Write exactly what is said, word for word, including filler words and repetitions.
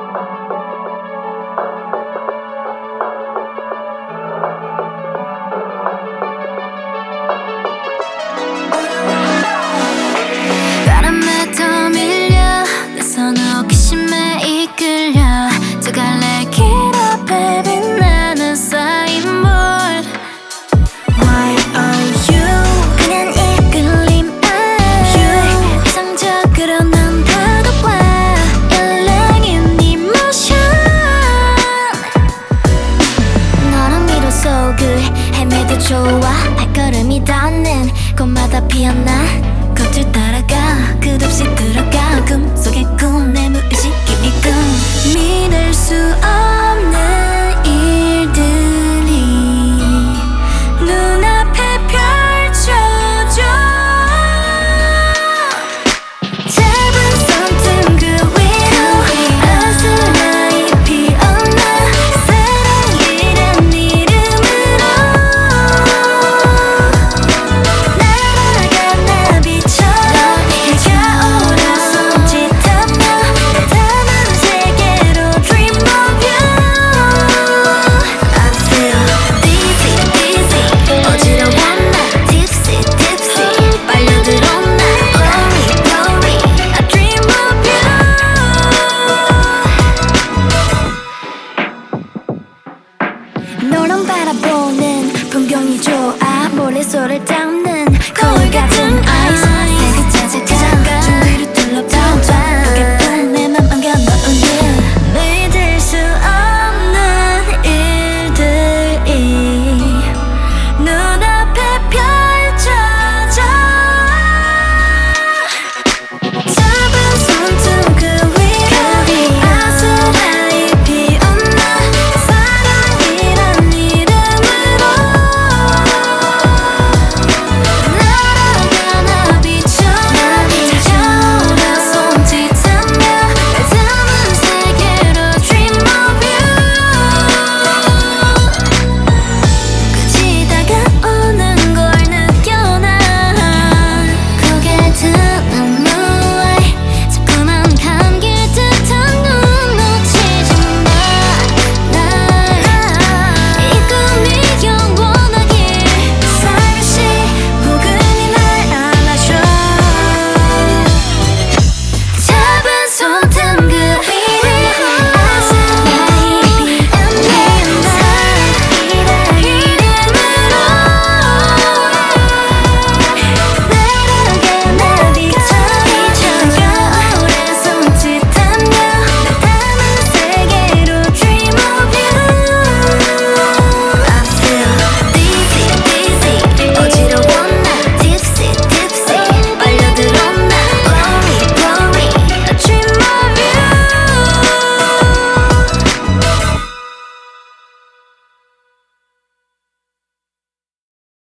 바람에 떠밀려 내 손을 호기심에 이끌려 두 갈래 길 앞에 빛나는 사인보드. Why are you 그냥 이끌림 you 이상적으로 난 다가와 일렁인 emotion. 너랑 미로 속을 헤매도 좋아. 발걸음이 닿는 곳마다 피어나 겉을 따라가 끝없이 들어가 꿈속의 꿈 내 무의식이 이끈 믿을 수 없는 일들이 눈앞에 펼쳐져. 짧은 손등 그 위로 아스라이 피어나 사랑이란 이름으로 날아가 나비처럼 향하오라 손짓하며 담은 세계로 dream of you. I feel dizzy dizzy 어지러워 나 tipsy tipsy 빨려들어 나 blurry blurry I dream of you. 너랑 바라보는 풍경이 좋아. 모래소를 닦는